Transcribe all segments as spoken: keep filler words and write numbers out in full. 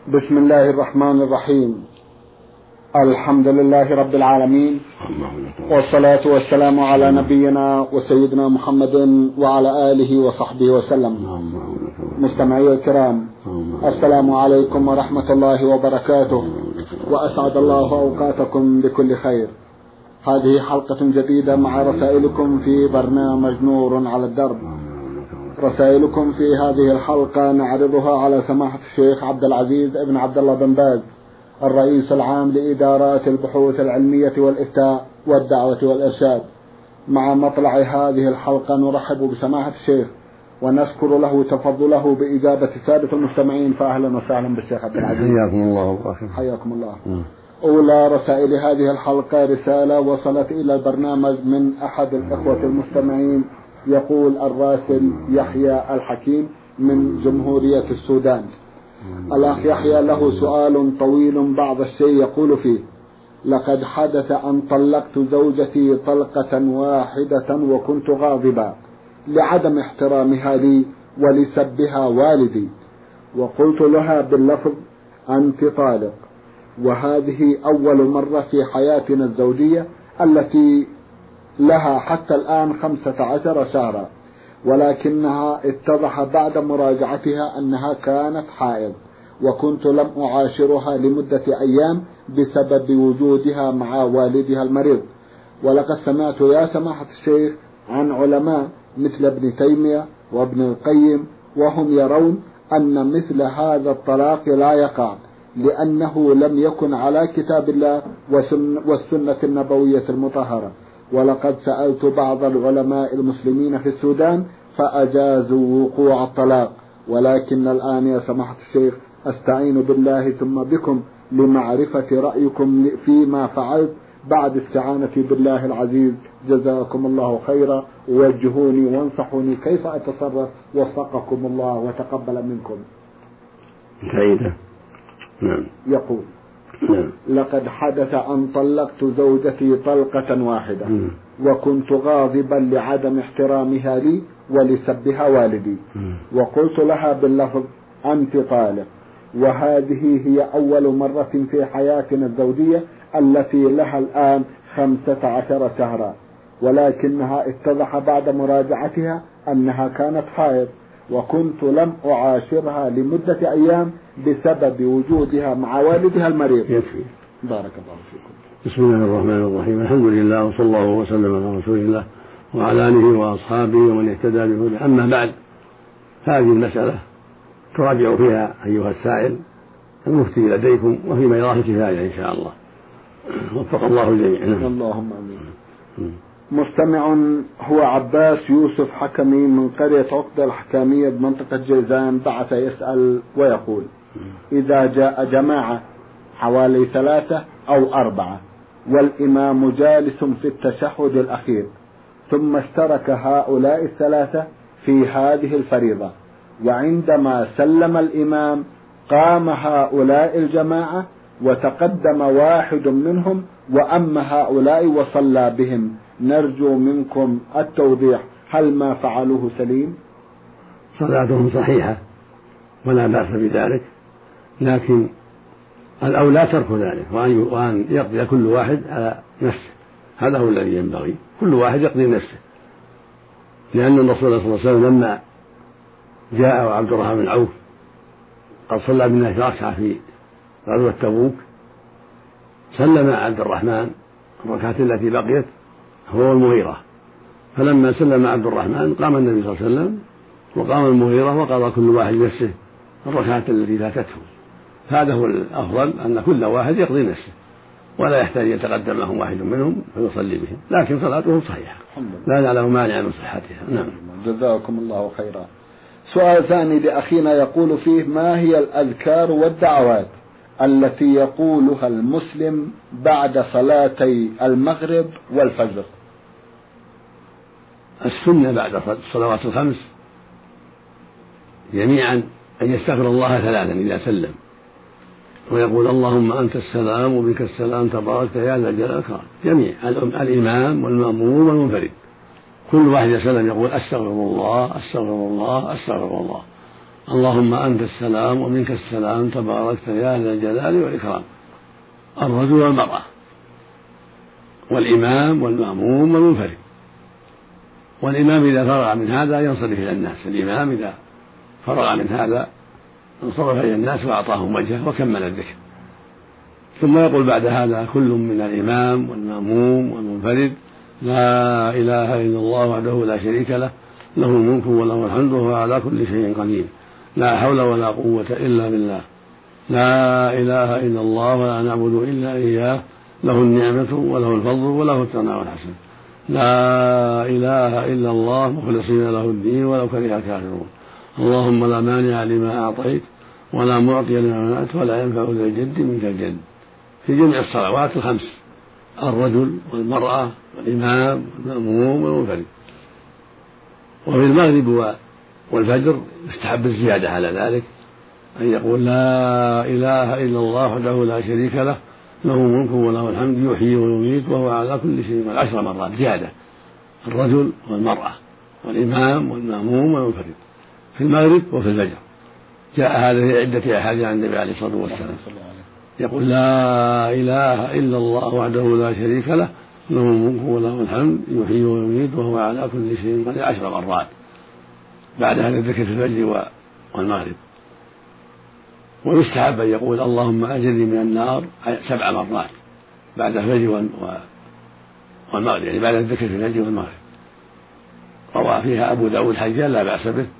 بسم الله الرحمن الرحيم. الحمد لله رب العالمين، والصلاة والسلام على نبينا وسيدنا محمد وعلى آله وصحبه وسلم. مستمعي الكرام، السلام عليكم ورحمة الله وبركاته، وأسعد الله أوقاتكم بكل خير. هذه حلقة جديدة مع رسائلكم في برنامج نور على الدرب. رسائلكم في هذه الحلقة نعرضها على سماحة الشيخ عبد العزيز ابن عبد الله بن باز، الرئيس العام لإدارات البحوث العلمية والإفتاء والدعوة والإرشاد. مع مطلع هذه الحلقة نرحب بسماحة الشيخ ونشكر له تفضله بإجابة سادة المستمعين، فأهلا وسهلا بالشيخ عبد العزيز. حياكم الله. حياكم الله. أولى رسائل هذه الحلقة رسالة وصلت إلى البرنامج من أحد الإخوة المستمعين، يقول الراسل يحيى الحكيم من جمهورية السودان. الأخ يحيى له سؤال طويل بعض الشيء، يقول فيه: لقد حدث أن طلقت زوجتي طلقة واحدة وكنت غاضبا لعدم احترامها لي ولسبها والدي، وقلت لها باللفظ أنت طالق، وهذه أول مرة في حياتنا الزوجية التي لها حتى الآن خمسة عشر شهرا، ولكنها اتضح بعد مراجعتها أنها كانت حائض، وكنت لم أعاشرها لمدة أيام بسبب وجودها مع والدها المريض. ولقد سمعت يا سماحة الشيخ عن علماء مثل ابن تيمية وابن القيم، وهم يرون أن مثل هذا الطلاق لا يقع لأنه لم يكن على كتاب الله والسنة النبوية المطهرة. ولقد سألت بعض العلماء المسلمين في السودان فأجازوا وقوع الطلاق، ولكن الآن يا سماحة الشيخ أستعين بالله ثم بكم لمعرفة رأيكم فيما فعلت بعد استعانتي بالله العزيز. جزاكم الله خيرا، ووجهوني وانصحوني كيف أتصرف، وفقكم الله وتقبل منكم. سعيدة. نعم. يقول: نعم. لقد حدث أن طلقت زوجتي طلقة واحدة م. وكنت غاضبا لعدم احترامها لي ولسبها والدي، م. وقلت لها باللفظ أنت طالق، وهذه هي أول مرة في حياتنا الزوجية التي لها الآن خمسة عشر شهرا، ولكنها اتضح بعد مراجعتها أنها كانت حائض، وكنت لم أعاشرها لمدة أيام بسبب وجودها مع والدها المريض. يكفي. بارك الله فيكم. بسم الله الرحمن الرحيم. الحمد لله، وصلى الله وسلم على رسول الله وعلى آله وأصحابه ومن اهتدى بهداه. أما بعد، هذه المسألة تراجع فيها أيها السائل المفتي لديكم، وفي ميراث كفاية إن شاء الله. وفق الله الجميع. اللهم آمين. مستمع هو عباس يوسف حكمي من قرية عقدة الحكامية بمنطقة جيزان بعث يسأل ويقول: إذا جاء جماعة حوالي ثلاثة أو أربعة والإمام جالس في التشهد الأخير، ثم اشترك هؤلاء الثلاثة في هذه الفريضة، وعندما سلم الإمام قام هؤلاء الجماعة وتقدم واحد منهم وأما هؤلاء وصلى بهم، نرجو منكم التوضيح، هل ما فعلوه سليم؟ صلاتهم صحيحة ولا بأس بذلك، لكن الأولى ترك ذلك وأن يقضي كل واحد على نفسه. هذا هو الذي ينبغي، كل واحد يقضي نفسه، لأن الرسول صلى الله عليه وسلم لما جاء عبد الرحمن بن عوف قد صلى بالناس ركعة في غزوة تبوك، سلم عبد الرحمن الركعة التي بقيت هو المغيرة، فلما سلم عبد الرحمن قام النبي صلى الله عليه وسلم وقام المغيرة وقضى كل واحد نفسه الركعة التي فاتته. هذا هو الأفضل، أن كل واحد يقضي نفسه ولا يحتاج يتقدم لهم واحد منهم فيصلي بهم، لكن صلاته صحيحة لا نعلم مانع من صحتها. نعم. جزاكم الله خيرا. سؤال ثاني لأخينا يقول فيه: ما هي الأذكار والدعوات التي يقولها المسلم بعد صلاتي المغرب والفجر؟ السنة بعد الصلوات الخمس جميعا أن يستغفر الله ثلاثا إذا سلم، ويقول اللهم أنت السلام وبك السلام تبارك يا ذا الجلال والإكرام، جميع الإمام والمأموم والمنفرد كل واحد يسلم يقول أستغفر الله أستغفر الله أستغفر الله اللهم أنت السلام ومنك السلام تباركت يا ذا الجلال والإكرام. الرجل والمرأة والإمام والمأموم والمنفرد. والإمام إذا فرغ من هذا ينصرف إلى الناس، الإمام إذا فرغ من هذا انصرف إلى الناس وأعطاهم وجهه وكمل الذكر. ثم يقول بعد هذا كل من الإمام والمأموم والمنفرد لا إله إلا الله وحده لا شريك له له الملك وله الحمد وهو على كل شيء قدير لا حول ولا قوة إلا بالله لا إله إلا الله ولا نعبد إلا إياه له النعمة وله الفضل وله الثناء الحسن لا إله إلا الله مخلصين له الدين ولو كره الكافرون. اللهم لا مانع لما أعطيت ولا معطي لما منعت ولا ينفع ذا الجد منك الجد. في جميع الصلوات الخمس، الرجل والمرأة والإمام والمأموم والمنفرد. وفي المغرب والفجر يستحب الزيادة على ذلك، أن يقول لا إله إلا الله وحده لا شريك له له الملك وله الحمد يحيي ويميت وهو على كل شيء عشر مرات زيادة، الرجل والمرأة والإمام والمأموم والمنفرد في المغرب وفي الفجر. جاء هذا في عدة أحاديث عن النبي عليه الصلاة والسلام يقول لا إله إلا الله وحده لا شريك له له الملك وله الحمد يحيي ويميت وهو على كل شيء قدير عشر مرات. بعد هذا الذكر في الفجر والمغرب. ويستحب أن يقول اللهم أجرني من النار سبع مرات بعد الفجر والمغرب، يعني بعد الذكر في الفجر والمغرب. روى فيها أبو داود حجان لا بأس به.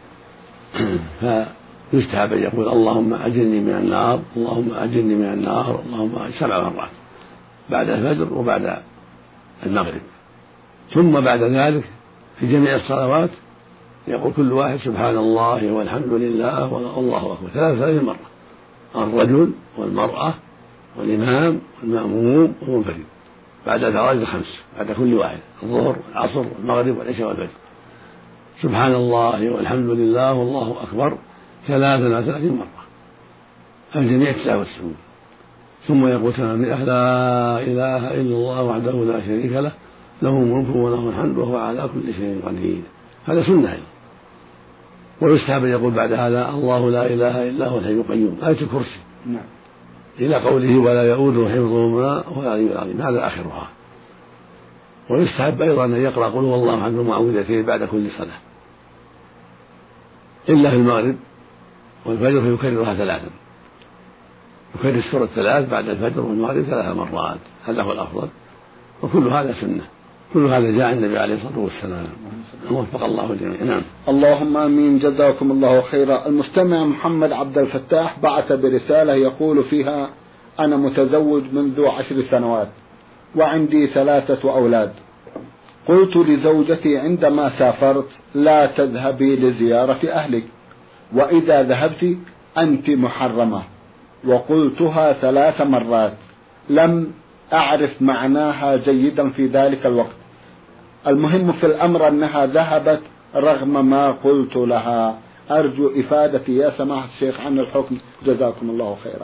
فيستحب أن يقول اللهم أجرني من النار اللهم أجرني من النار اللهم سبع مرات بعد الفجر وبعد المغرب. ثم بعد ذلك في جميع الصلوات يقول كل واحد سبحان الله والحمد لله والله أكبر ثلاث مرة، الرجل والمرأة والإمام والمأموم والمنفرد بعد الفرائض الخمس، بعد كل واحد الظهر والعصر والمغرب والعشاء والفجر. سبحان الله والحمد لله والله أكبر ثلاثا وثلاثين مرة، الجميع تسعة وتسعون. ثم يقول تمام لا إله إلا الله وحده لا شريك له له الملك وله الحمد وهو على كل شيء قدير. هذا سنة. ويستحب أن يقول بعد هذا الله لا إله إلا هو الحي القيوم، آية الكرسي نعم. إلى قوله ولا يؤوده حفظهما وهو العلي العظيم، هذا آخرها. ويستحب أيضا أن يقرأ قل هو الله أحد المعوذتين بعد كل صلاة إلا في المغرب والفجر فيكررها ثلاثا، يكرر السورة ثلاث بعد الفجر والمغرب ثلاث مرات، هذا هو الأفضل. وكل هذا سنة، كل هذا جاء النبي عليه الصلاة والسلام وفق الله الجميع. نعم. اللهم آمين. جزاكم الله خيرا. المستمع محمد عبد الفتاح بعث برسالة يقول فيها أنا متزوج منذ عشر سنوات وعندي ثلاثة أولاد. قلت لزوجتي عندما سافرت لا تذهبي لزيارة أهلك، وإذا ذهبت أنت محرمة، وقلتها ثلاث مرات لم أعرف معناها جيدا في ذلك الوقت. المهم في الأمر أنها ذهبت رغم ما قلت لها. أرجو إفادتي يا سماحة الشيخ عن الحكم، جزاكم الله خيرا.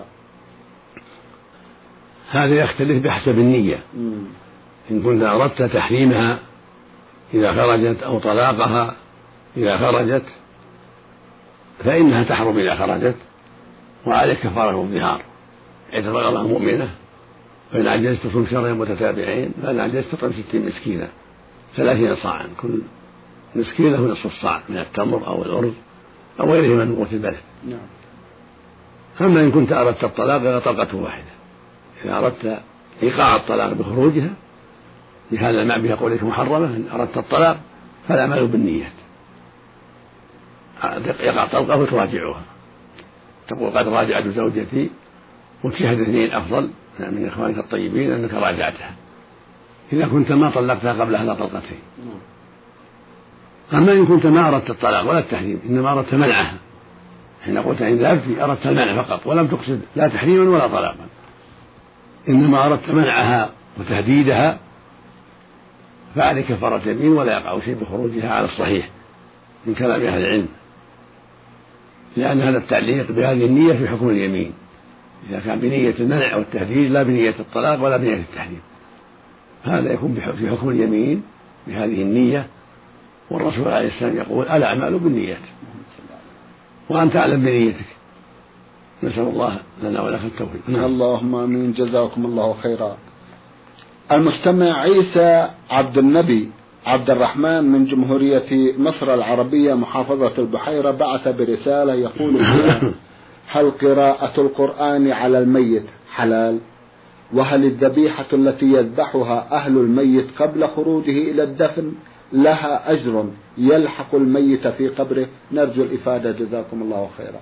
هذا يختلف بحسب النية. مم. إن كنت أردت تحريمها إذا خرجت أو طلاقها إذا خرجت فإنها تحرم إذا خرجت، وعليك كفارة الظهار إذا رغبها مؤمنة. فإن عجزت تصوم شهرين متتابعين، فإن عجزت تطعم ستين مسكينا ثلاثين صاعا، كل مسكين له نصف الصاع من التمر أو الأرز أو غيره من قوت البلد. نعم. أما إن كنت أردت الطلاق فطلقة واحدة. إذا أردت إيقاع الطلاق بخروجها لهذا المعنى بقولك محرمة، إن أردت الطلاق فالأعمال بالنيات، يقع طلقة وتراجعها، تقول قد راجعت زوجتي وتشهد اثنين أفضل من إخوانك الطيبين أنك راجعتها إذا كنت ما طلقتها قبل هذا طلقتين. أما إن كنت ما أردت الطلاق ولا التحريم، إنما أردت منعها، حين قلت إن ذهبت أردت المنع فقط ولم تقصد لا تحريما ولا طلاقا، إنما أردت منعها وتهديدها، فعليك كفارة يمين ولا يقع شيء بخروجها على الصحيح من كلام أهل العلم، لأن هذا التعليق بهذه النية في حكم اليمين إذا كان بنية المنع والتهديد لا بنية الطلاق ولا بنية التحريم، هذا يكون في حكم اليمين بهذه النية. والرسول عليه السلام يقول الأعمال بالنيات، وأنت أعلم بنيتك. نسأل الله لنا ولك التوفيق. اللهم آمين. جزاكم الله خيرا. المستمع عيسى عبد النبي عبد الرحمن من جمهورية مصر العربية محافظة البحيرة بعث برسالة يقول فيها: هل قراءة القرآن على الميت حلال؟ وهل الذبيحة التي يذبحها أهل الميت قبل خروجه إلى الدفن لها أجر يلحق الميت في قبره؟ نرجو الإفادة جزاكم الله خيرا.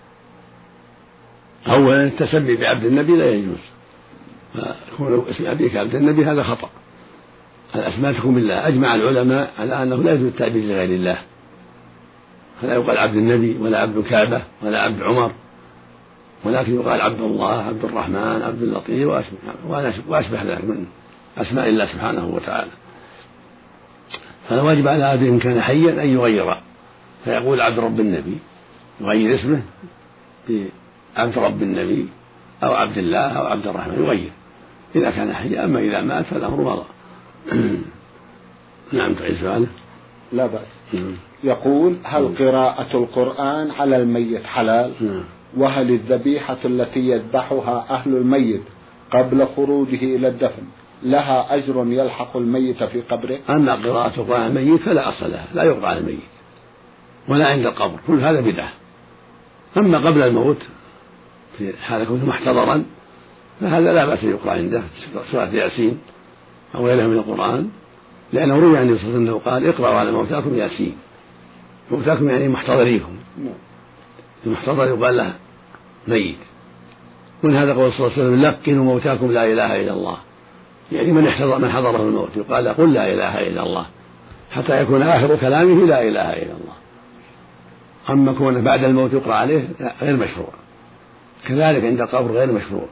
أولا التسمي بعبد النبي لا يجوز، فكون اسم أبيك عبد النبي هذا خطأ. الأسماء تكون بالله. أجمع العلماء على أنه لا يجوز التعبير لغير الله، فلا يقال عبد النبي ولا عبد الكعبة ولا عبد عمر، ولكن يقال عبد الله، عبد الرحمن، عبد اللطيف وأشبه ذلك من أسماء الله سبحانه وتعالى. فالواجب على أبي إن كان حيا أن يغير، فيقول عبد رب النبي، يغير اسمه بعبد رب النبي أو عبد الله أو عبد الرحمن، يغير إذا كان حيا. أما إذا مات فالأمر مضى. نعم. تعيد سؤاله. لا بأس. يقول: هل قراءة القرآن على الميت حلال؟ وهل الذبيحة التي يذبحها أهل الميت قبل خروجه إلى الدفن لها أجر يلحق الميت في قبره؟ أما قراءة القرآن على الميت فلا أصل لها، لا يقرأ على الميت ولا عند القبر، كل هذا بدعة. أما قبل الموت في حال كونه محتضرا فهذا لا بأس يقرأ عنده سورة ياسين أو غيرها من القرآن، لأنه روي عن النبي صلى الله عليه وسلم قال: اقرأوا على موتاكم ياسين. موتاكم يعني محتضريكم، المحتضر يقال له ميت. من هذا قول صلى الله عليه وسلم: لقنوا موتاكم لا إله إلا الله، يعني من حضر من حضره الموت يقال: قل لا إله إلا الله، حتى يكون آخر كلامه لا إله إلا الله. أما كونه بعد الموت يقرأ عليه غير مشروع، كذلك عند القبر غير مشروع.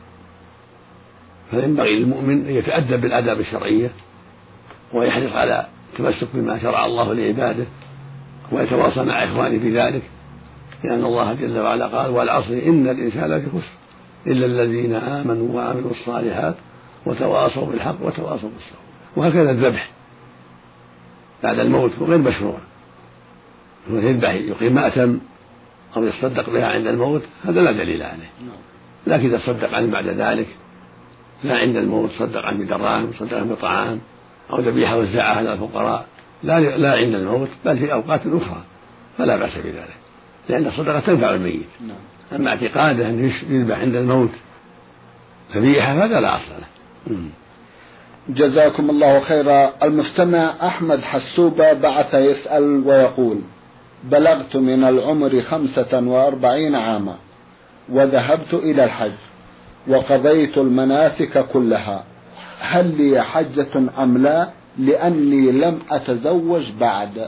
فينبغي للمؤمن أن يتأدب بالآداب الشرعية ويحرص على التمسك بما شرع الله لعباده ويتواصى مع إخوانه في ذلك، لأن الله جل وعلا قال: والعصر إن الإنسان لفي خسر إلا الذين آمنوا وعملوا الصالحات وتواصوا بالحق وتواصوا بالصبر. وهكذا الذبح بعد الموت غير مشروع، يذبح يقيم مأتم أو يصدق بها عند الموت، هذا لا دليل عليه. لكن إذا صدق عنه بعد ذلك، لا عند الموت، صدق عنه بدراهم، صدق عنه بطعام أو ذبيحة وزعها على الفقراء، لا لا عند الموت بل في أوقات أخرى، فلا بأس بذلك، لأن الصدقة تنفع الميت. أما اعتقاده أن يذبح عند الموت ذبيحة هذا لا أصل له. جزاكم الله خيرا. المستمع أحمد حسوبة بعث يسأل ويقول: بلغت من العمر خمسة وأربعين عاما وذهبت إلى الحج وقضيت المناسك كلها، هل لي حجة أم لا؟ لأني لم أتزوج بعد.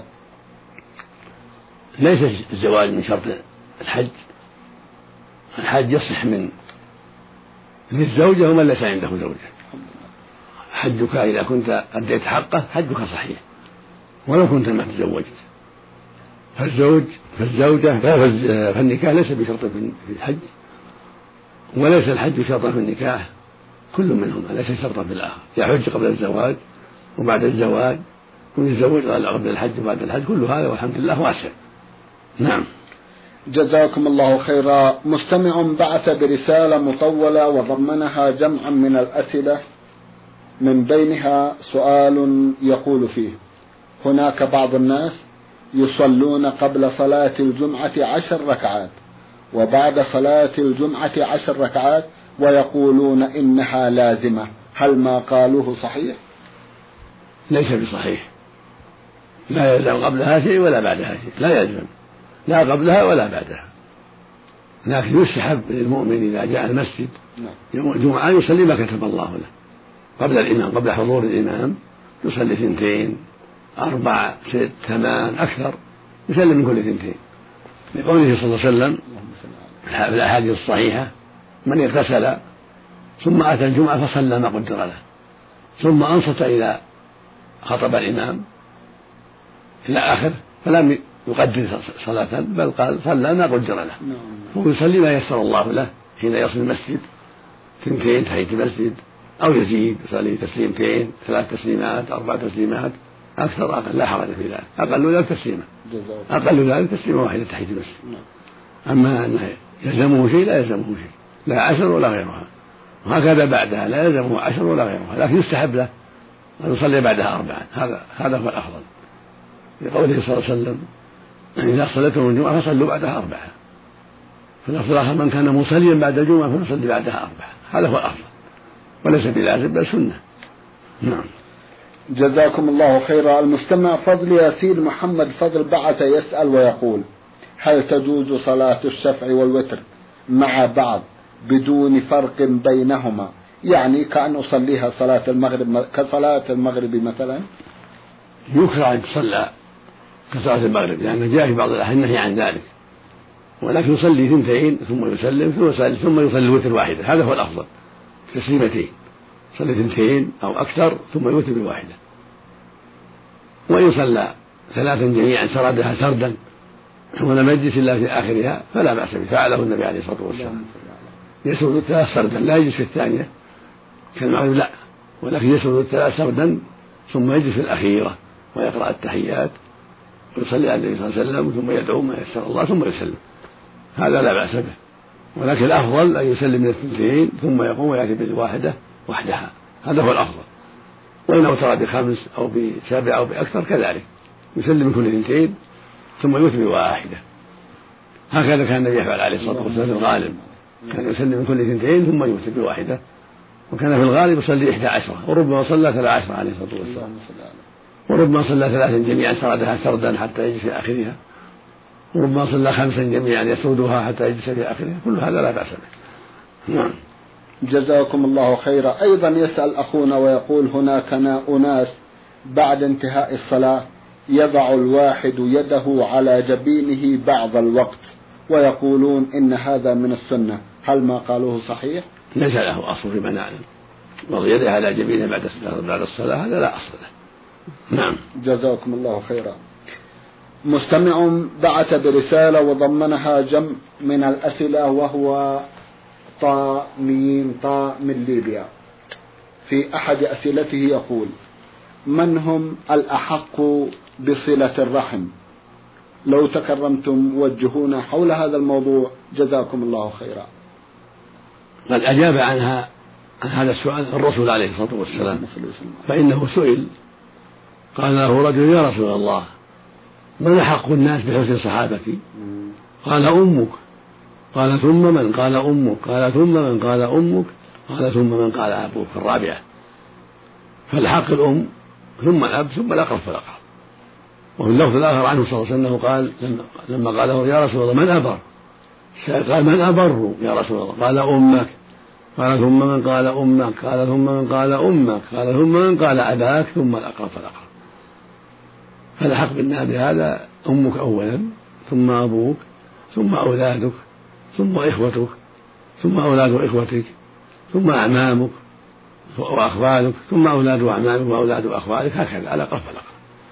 ليس الزواج من شرط الحج، الحج يصح من للزوجة ومن ليس عنده زوجة. حجك إذا كنت أديت حقه حجك صحيح ولو كنت ما تزوجت. فالزوج فالزوجة فالنكاح ليس بشرط في الحج، وليس الحج شرطا في النكاح، كل منهما ليس شرطا في الآخر. يحج قبل الزواج وبعد الزواج، ويتزوج قبل الحج وبعد الحج، كل هذا والحمد لله واسع. نعم. جزاكم الله خيرا. مستمع بعث برسالة مطولة وضمنها جمعا من الأسئلة، من بينها سؤال يقول فيه: هناك بعض الناس يصلون قبل صلاة الجمعة عشر ركعات وبعد صلاة الجمعة عشر ركعات ويقولون إنها لازمة، هل ما قالوه صحيح؟ ليس بصحيح، لا يلزم قبلها شيء ولا بعدها شيء، لا يلزم لا قبلها ولا بعدها، لكن يستحب للمؤمن إذا جاء المسجد يوم الجمعة يصلي ما كتب الله له قبل الإمام، قبل حضور الإمام، يصلي ثنتين أربع ست ثمان أكثر، يسلم من كل ثنتين، لقوله صلى الله عليه وسلم في الأحاديث الصحيحة: من اغتسل ثم أتى الجمعة فصلى ما قدر له ثم أنصت إلى خطب الإمام إلى آخر فلم يقدر صلاة بل قال صلى ما قدر له، ويصلي ما يسر الله له حين يصل المسجد، ثنتين تحية المسجد، أو يزيد يصلي تسليمتين ثلاث تسليمات أربع تسليمات أكثر أقل، لا حرج في ذلك، أقل ذلك تسليمة، أقل ذلك تسليمة واحدة تحية المسجد. أما أنه يلزمه شيء لا يلزمه شيء، لا عشر ولا غيرها، وهكذا بعدها لا يلزمه عشر ولا غيرها، لكن يستحب له أن يصلي بعدها أربعا، هذا هذا هو الأفضل، لقوله صلى الله عليه وسلم إذا صليتم الجمعة فصلوا بعدها أربعة، فالأفضل الآخر من كان مصليا بعد الجمعة فليصلي بعدها أربعة، هذا هو الأفضل وليس بلازم بل سنة. نعم. جزاكم الله خيرا. المستمع فضل ياسين محمد فضل بعث يسأل ويقول: هل تجوز صلاة الشفع والوتر مع بعض بدون فرق بينهما؟ يعني كأن أصليها صلاة المغرب كصلاة المغرب مثلا. يكره أن تصلى كصلاة المغرب لأن جاء في بعض الأحاديث النهي عن ذلك، ولكن يصلي ثنتين ثم يسلم ثم يصلي ثم يصلي الوتر واحدة، هذا هو الأفضل، تسليمتين، صلي ثنتين أو أكثر ثم يوتر بواحدة، وإن صلى ثلاثا جميعا سردها سردا ولم يجلس إلا في آخرها فلا بأس به، فعله النبي عليه الصلاة والسلام، يسرد الثلاث سردا لا يجلس في الثانية كالمغرب لا، ولكن يسرد الثلاث سردا ثم يجلس في الأخيرة ويقرأ التحيات ويصلي على النبي صلى الله عليه وسلم ثم يدعو ما يسر الله ثم يسلم، هذا لا بأس به، ولكن الأفضل أن يسلم من الثنتين ثم يقوم ويأتي بالواحدة وحدها، هذا هو الأفضل، وإن أوتر بخمس أو بسبع أو بأكثر كذلك يسلم من كل ثنتين ثم يوتر بواحدة، هكذا كان النبي يفعل عليه الصلاة والسلام في الغالب، كان يسلم من كل ثنتين ثم يوتر بواحدة، وكان في الغالب يصلي إحدى عشرة وربما صلى ثلاث عشرة عليه الصلاة والسلام، وربما صلى ثلاثا جميعا سردها سردا حتى يجلس في آخرها، وربما صلى خمسا جميعا يسردها حتى يجلس في آخرها، كل هذا لا بأس به. نعم. جزاكم الله خيرا. أيضا يسأل أخونا ويقول: هناك أناس بعد انتهاء الصلاة يضع الواحد يده على جبينه بعض الوقت ويقولون إن هذا من السنة، هل ما قالوه صحيح؟ ليس له أصل فيما نعلم، وضع يده على جبينه بعد بعد الصلاة هذا لا أصل له. نعم. جزاكم الله خيرا. مستمع بعث برسالة وضمنها جمع من الأسئلة وهو طا ميم طا من ليبيا. في أحد أسئلته يقول: من هم الأحق بصلة الرحم؟ لو تكرمتم وجهونا حول هذا الموضوع جزاكم الله خيرا. قد أجاب عنها عن هذا السؤال الرسول عليه الصلاة والسلام، فإنه سئل قال له رجل: يا رسول الله من أحق الناس بحسن صحابتي؟ قال: أمك. قال: ثم من؟ قال: أمك. قال: ثم من؟ قال: أمك. قال: ثم من؟ قال: أبوك. في الرابعة. فالحق الأم ثم الأب ثم الأقرب فالأقرب. وفي اللفظ الآخر عنه صلى الله عليه وسلم قال لما قال له: يا رسول الله من أبر؟ قال: من أبر يا رسول الله؟ قال: أمك. قال: ثم من؟ قال: أمك. قال: ثم من؟ قال: أمك. قال: ثم من؟ قال: أباك. ثم الأقرب فالأقرب. فالحق بالناس بهذا أمك أولا ثم أبوك ثم أولادك ثم إخوتك ثم أولاد إخوتك ثم أعمامك وأخوالك ثم أولاد أعمامك وأولاد أخوالك، هكذا على قرب الأقرب،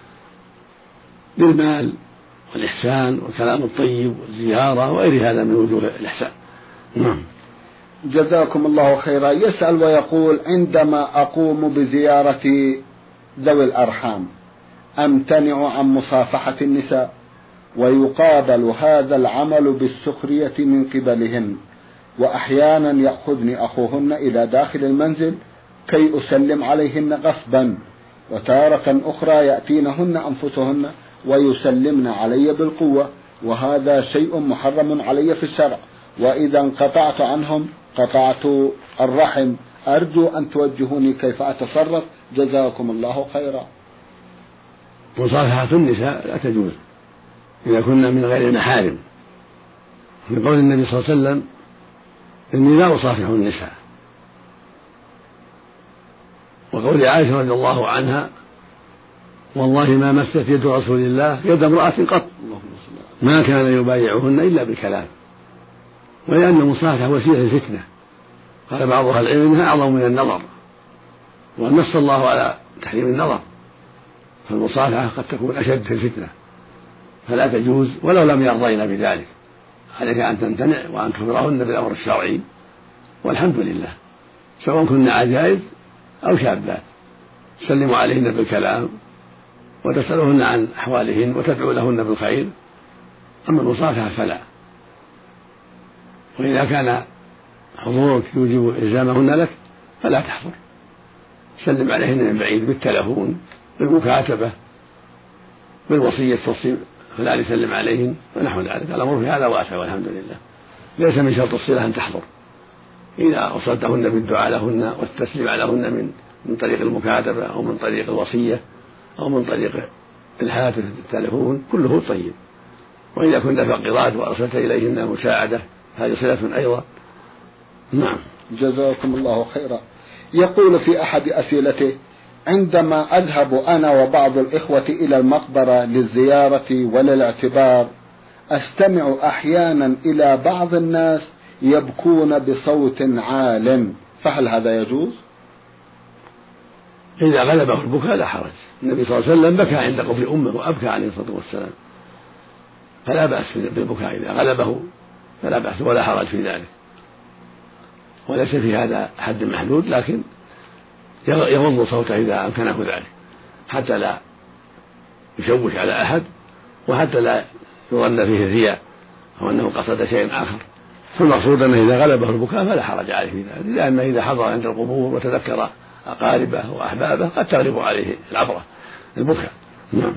بالمال والإحسان والكلام الطيب والزيارة وغير هذا من وجوه الإحسان. نعم. جزاكم الله خيرا. يسأل ويقول: عندما أقوم بزيارة ذوي الأرحام أمتنع عن مصافحة النساء، ويقابل هذا العمل بالسخرية من قبلهن، وأحيانا يأخذني أخوهن إلى داخل المنزل كي أسلم عليهن غصبا، وتارة أخرى يأتينهن أنفسهن ويسلمن علي بالقوة، وهذا شيء محرم علي في الشرع، وإذا انقطعت عنهم قطعت الرحم، أرجو أن توجهوني كيف أتصرف جزاكم الله خيرا. مصافحة النساء لا تجوز إذا كنا من غير المحارم، لقول النبي صلى الله عليه وسلم: إني لا أصافح النساء، وقول عائشة رضي الله عنها: والله ما مست يد رسول الله يد امرأة قط ما كان يبايعهن إلا بالكلام، ولأن المصافحة وسيلة الفتنة، قال بعض أهل العلم إنها أعظم من النظر، ونص الله على تحريم النظر، فالمصافحة قد تكون أشد في الفتنة فلا تجوز ولو لم يرضين بذلك، عليك أن تمتنع وأن تخبرهن بالأمر الشرعي، والحمد لله، سواء كن عجائز أو شابات، تسلم عليهن بالكلام وتسألهن عن أحوالهن وتدعو لهن بالخير، أما المصافحة فلا. وإذا كان حضورك يوجب إلزامهن لك فلا تحضر، سلم عليهن من بعيد بالتلفون، بالمكاتبة، بالوصية توصي فلا يسلم عليهن ونحو ذلك. الأمر في هذا واسع والحمد لله. ليس من شرط الصلة أن تحضر، إذا وصلتهن بالدعاء لهن والتسليم عليهن من من طريق المكاتبة أو من طريق الوصية أو من طريق الهاتف التلفون كله طيب. وإذا كنت فقيرات وأرسلت إليهن مساعدة هذه صلة أيضا. نعم. جزاكم الله خيرا. يقول في أحد أسئلته: عندما أذهب أنا وبعض الإخوة إلى المقبرة للزيارة وللاعتبار أستمع أحيانا إلى بعض الناس يبكون بصوت عال، فهل هذا يجوز؟ إذا غلبه البكاء لا حرج. النبي صلى الله عليه وسلم بكى عند قبر أمه وأبكى عليه الصلاة والسلام، فلا بأس بالبكاء إذا غلبه، فلا بأس ولا حرج في ذلك، وليس في هذا حد محدود، لكن يغض صوته إذا أمكنه ذلك حتى لا يشوش على أحد وحتى لا يظن فيه الرياء أو أنه قصد شيء آخر. فالمقصود أنه إذا غلبه البكاء فلا حرج عليه في ذلك، لأن إذا حضر عند القبور وتذكر أقاربه وأحبابه قد تغلب عليه العبرة البكاء. نعم.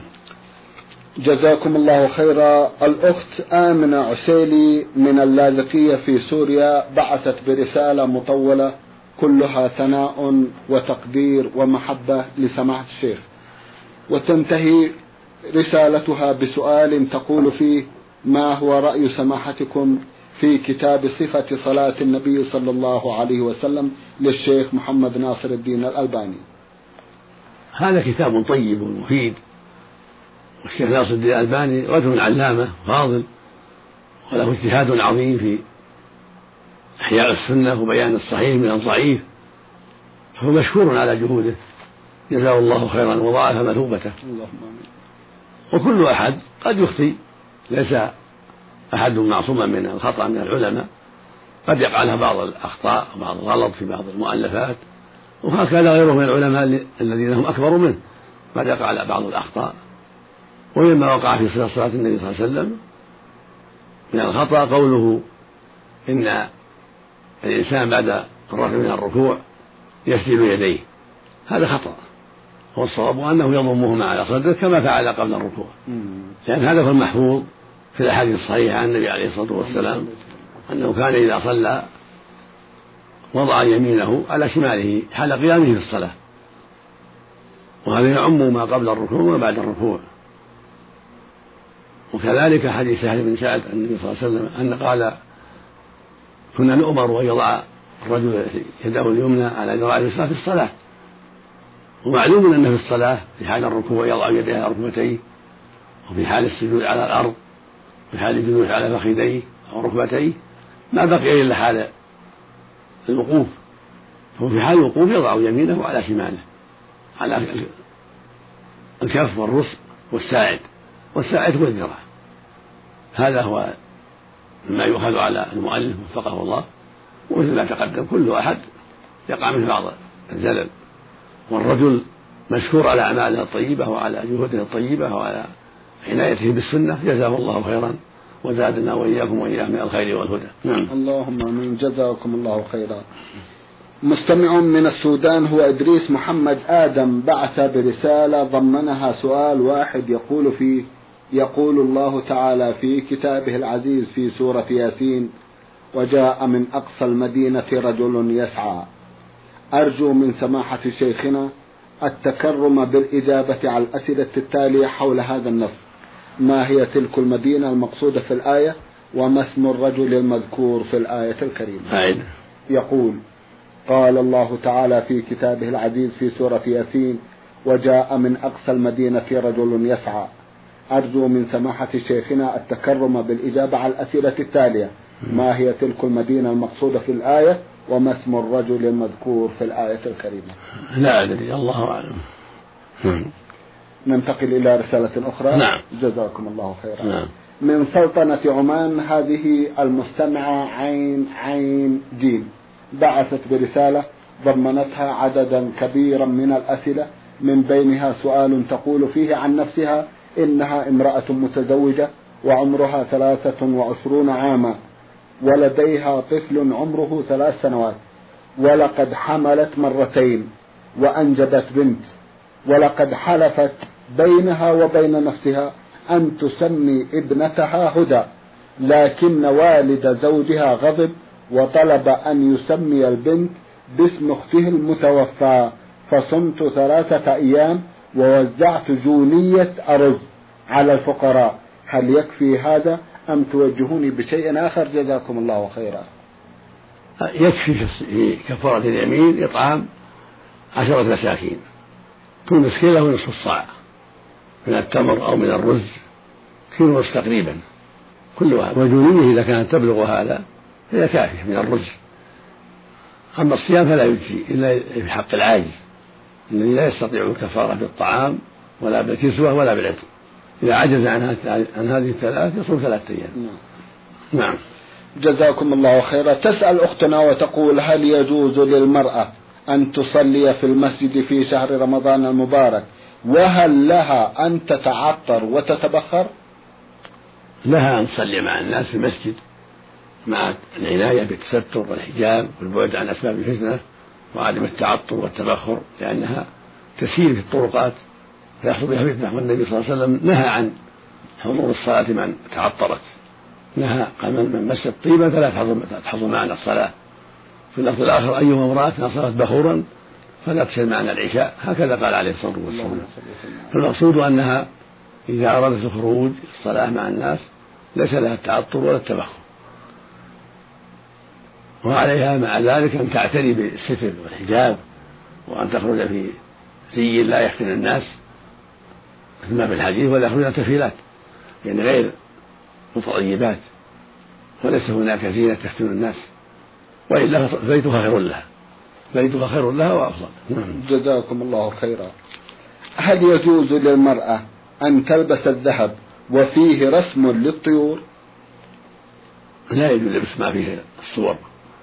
جزاكم الله خيرا. الأخت آمنة عسيلي من اللاذقية في سوريا بعثت برسالة مطولة كلها ثناء وتقدير ومحبة لسماحة الشيخ، وتنتهي رسالتها بسؤال تقول فيه: ما هو رأي سماحتكم في كتاب صفة صلاة النبي صلى الله عليه وسلم للشيخ محمد ناصر الدين الألباني؟ هذا كتاب طيب ومفيد، والشيخ ناصر الدين الألباني رجل علامة فاضل وله اجتهاد عظيم في إحياء السنة وبيان الصحيح من الضعيف، فهو مشكور على جهوده، جزاه الله خيرا وضاعف مثوبته. وكل أحد قد يخطئ، ليس أحد معصوما من الخطأ من العلماء، قد يقع له بعض الأخطاء وبعض الغلط في بعض المؤلفات، وهكذا غيره من العلماء الذين هم أكبر منه قد يقع له بعض الأخطاء. ومما وقع في صفة صلاة النبي صلى الله عليه وسلم من الخطأ قوله إن الإنسان بعد الرفع من الركوع يسجد يديه، هذا خطأ، والصواب أنه يضمهما على صدره كما فعل قبل الركوع، لأن هذا هو المحفوظ في الأحاديث الصحيحة عن النبي عليه الصلاة والسلام أنه كان إذا صلى وضع يمينه على شماله حال قيامه في الصلاة، وهذا يعم ما قبل الركوع وما بعد الركوع. وكذلك حديث سهل بن سعد عن النبي صلى الله عليه وسلم أن قال: كنا نؤمر أن يضع الرجل يده اليمنى على ذراعه اليسرى في الصلاة، ومعلوم أنه في الصلاة في حال الركوع يضع يديه على ركبتيه، وفي حال السجود على الأرض، في حال الجلوس على فخذيه أو ركبتيه، ما بقي إلا حال الوقوف، فهو في حال الوقوف يضع يمينه على شماله على الكف والرسغ والساعد، والساعد هو الذراع. هذا هو مما يؤخذ على المؤلف وفقه الله. ومثل ما تقدم كل أحد يقع من بعض الزلل، والرجل مشكور على أعماله الطيبة وعلى جهوده الطيبة وعلى عنايته بالسنة، جزاه الله خيرا وزادنا وإياكم وإياه من الخير والهدى. نعم. اللهم آمين. جزاكم الله خيرا. مستمع من السودان هو إدريس محمد آدم بعث برسالة ضمنها سؤال واحد يقول فيه: يقول الله تعالى في كتابه العزيز في سورة ياسين: وجاء من أقصى المدينة رجل يسعى. أرجو من سماحة شيخنا التكرم بالإجابة على الأسئلة التالية حول هذا النص: ما هي تلك المدينة المقصودة في الآية؟ وما اسم الرجل المذكور في الآية الكريمة؟ يقول: قال الله تعالى في كتابه العزيز في سورة ياسين: وجاء من أقصى المدينة رجل يسعى. أرجو من سماحة شيخنا التكرم بالإجابة على الأسئلة التالية: ما هي تلك المدينة المقصودة في الآية؟ وما اسم الرجل المذكور في الآية الكريمة؟ لا أدري، الله أعلم. ننتقل إلى رسالة أخرى. نعم. جزاكم الله خيرا. نعم. من سلطنة عمان، هذه المستمعة عين عين جيم بعثت برسالة ضمنتها عددا كبيرا من الأسئلة، من بينها سؤال تقول فيه عن نفسها إنها امرأة متزوجة وعمرها ثلاثة وعشرون عاما، ولديها طفل عمره ثلاث سنوات، ولقد حملت مرتين وأنجبت بنت، ولقد حلفت بينها وبين نفسها أن تسمي ابنتها هدى، لكن والد زوجها غضب وطلب أن يسمي البنت باسم أخته المتوفى، فصمت ثلاثة أيام ووزعت جونية أرز على الفقراء، هل يكفي هذا أم توجهوني بشيء آخر؟ جزاكم الله خيرا. يكفي في كفارة اليمين إطعام عشرة مساكين، كل مسكين له نصف الصاع من التمر أو من الرز، كيلو ونصف تقريبا كل واحد، وجونيه إذا كانت تبلغ هذا هي كافية من الرز. أما الصيام فلا يجزي إلا في حق العاجز الذي لا يستطيع الكفارة بالطعام ولا بالكسوة ولا بالعتق، إذا عجز عن هذه الثلاث يصوم ثلاثة أيام. نعم. جزاكم الله خيرا. تسأل أختنا وتقول: هل يجوز للمرأة أن تصلي في المسجد في شهر رمضان المبارك، وهل لها أن تتعطر وتتبخر؟ لها أن تصلي مع الناس في المسجد مع العناية بالتستر والحجاب والبعد عن أسباب الفتنة وعدم التعطر والتبخر، لأنها تسير في الطرقات فيحصل بها فتنة، والنبي صلى الله عليه وسلم نهى عن حضور الصلاة من تعطرت، نهى قال من مست طيبا فلا تحضر معنا الصلاة. في اللفظ الآخر: أيها امرأة أصابت بخورا فلا تشهد معنا العشاء، هكذا قال عليه الصلاة والسلام. فالمقصود أنها إذا أرادت الخروج الصلاة مع الناس ليس لها التعطر ولا التبخر، وعليها مع ذلك أن تعتني بالستر والحجاب، وأن تخرج في زي لا يفتن الناس مثل ما في الحديث: ولا يخرجن تفيلات، يعني غير متطيبات، وليس هناك زينة تفتن الناس، وإلا بيتها خير لها، بيتها خير لها وأفضل. جزاكم الله خيرا. هل يجوز للمرأة أن تلبس الذهب وفيه رسم للطيور؟ لا يجوز لبس ما فيه الصور،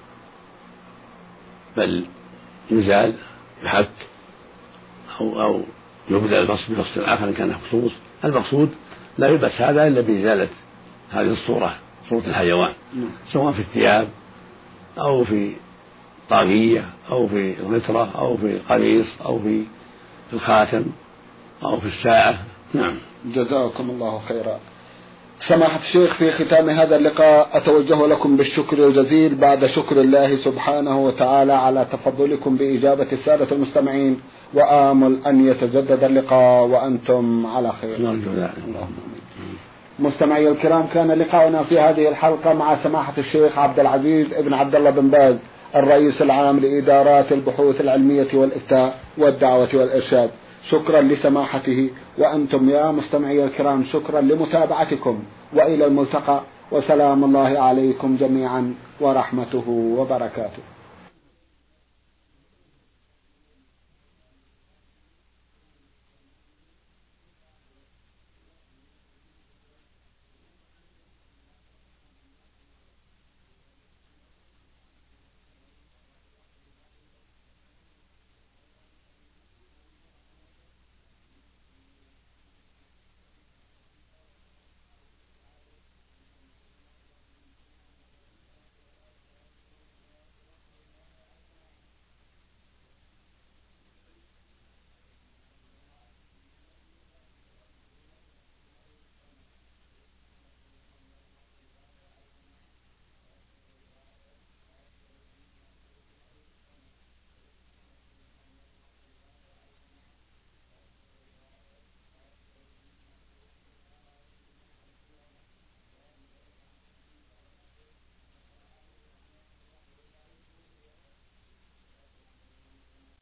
بل يزال يحك أو أو يبدل البص ببص آخر إن كان مخصوص. المقصود لا يلبس هذا إلا بإزالة هذه الصورة، صورة الحيوان، سواء في الثياب أو في طاقية أو في الغترة أو في القميص أو في الخاتم أو في الساعة. نعم. جزاكم الله خيرا. سماحة الشيخ، في ختام هذا اللقاء أتوجه لكم بالشكر الجزيل بعد شكر الله سبحانه وتعالى على تفضلكم بإجابة السادة المستمعين، وآمل أن يتجدد اللقاء وأنتم على خير. اللهم مستمعي الكرام، كان لقاؤنا في هذه الحلقة مع سماحة الشيخ عبد العزيز ابن عبد الله بن باز، الرئيس العام لإدارات البحوث العلمية والإفتاء والدعوة والإرشاد. شكرا لسماحته، وأنتم يا مستمعي الكرام شكرا لمتابعتكم، وإلى الملتقى، وسلام الله عليكم جميعا ورحمته وبركاته.